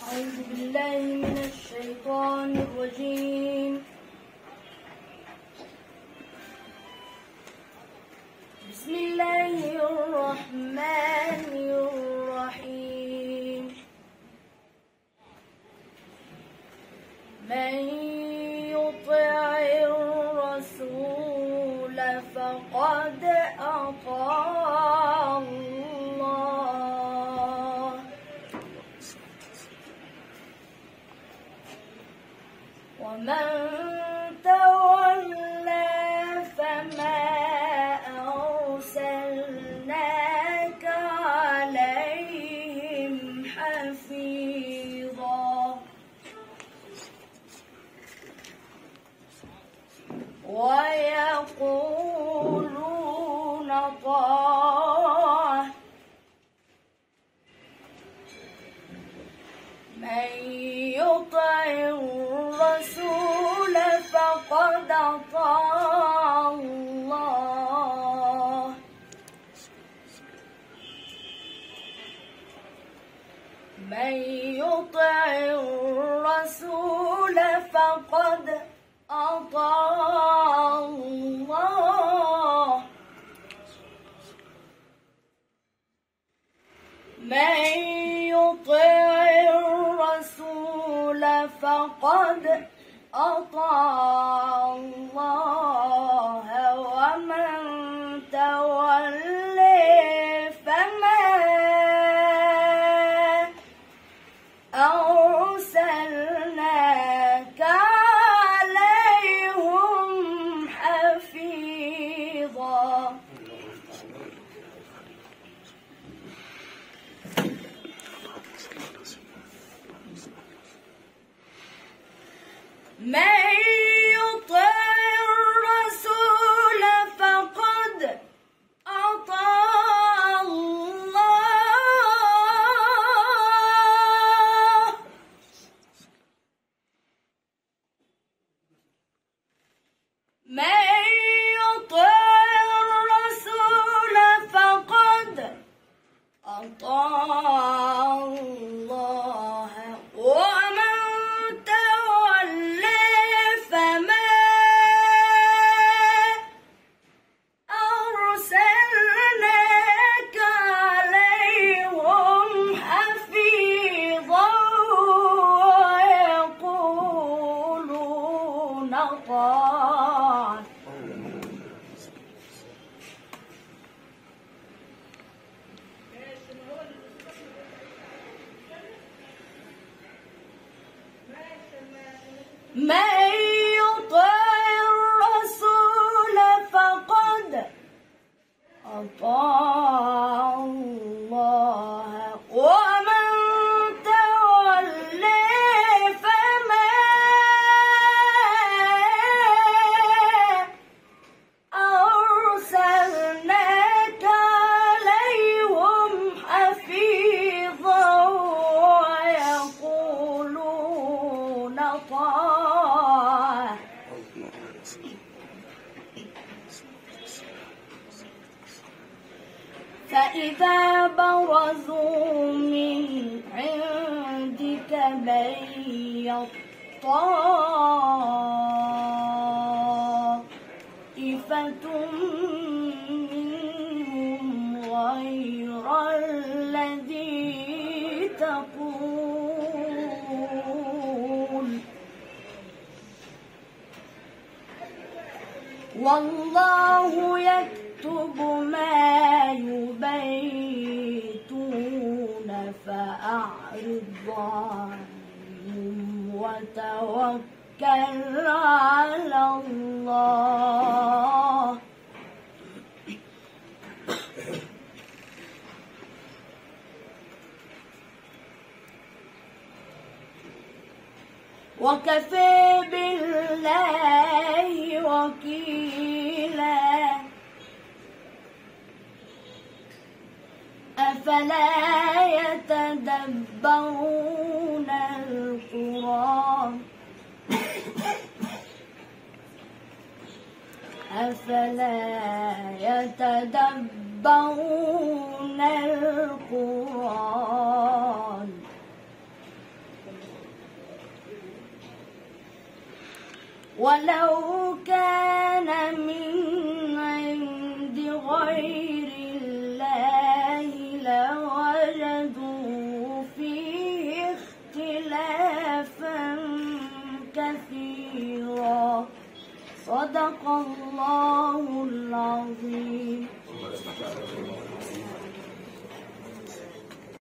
أعوذ بالله من الشيطان الرجيم. بسم الله الرحمن الرحيم. من يطع الرسول فقد أطاع الله، ومن تولى فما أرسلناك عليهم حفيظا. ويقولون طاعة، من يطع الرسول فقد أطاع الله، من يطع الرسول فقد أطاع الله، من يطع الرسول فقد أطاع الله، ومن تولى فما أرسلناك عليهم حفيظا. من يطع الرسول فقد أطاع الله، من يطع الرسول فقد أطاع الله، ومن تولى فما أرسلناك عليهم حفيظا. ويقولون طاعة، من يطع الرسول فقد أطاع الله، ومن تولى فما أرسلناك عليهم حفيظا. ويقولون طاعة، فإذا برزوا من عندك بيت طائفة منهم غير الذي تقول، والله يكتب ما يبيتون، فأعرض عنهم وتوكل على الله، وكفى بالله وكيلا. أفلا يتدبرون القرآن، أفلا يتدبرون القرآن ولو كان من عند غير الله لوجدوا فيه اختلافا كثيرا. صدق الله العظيم.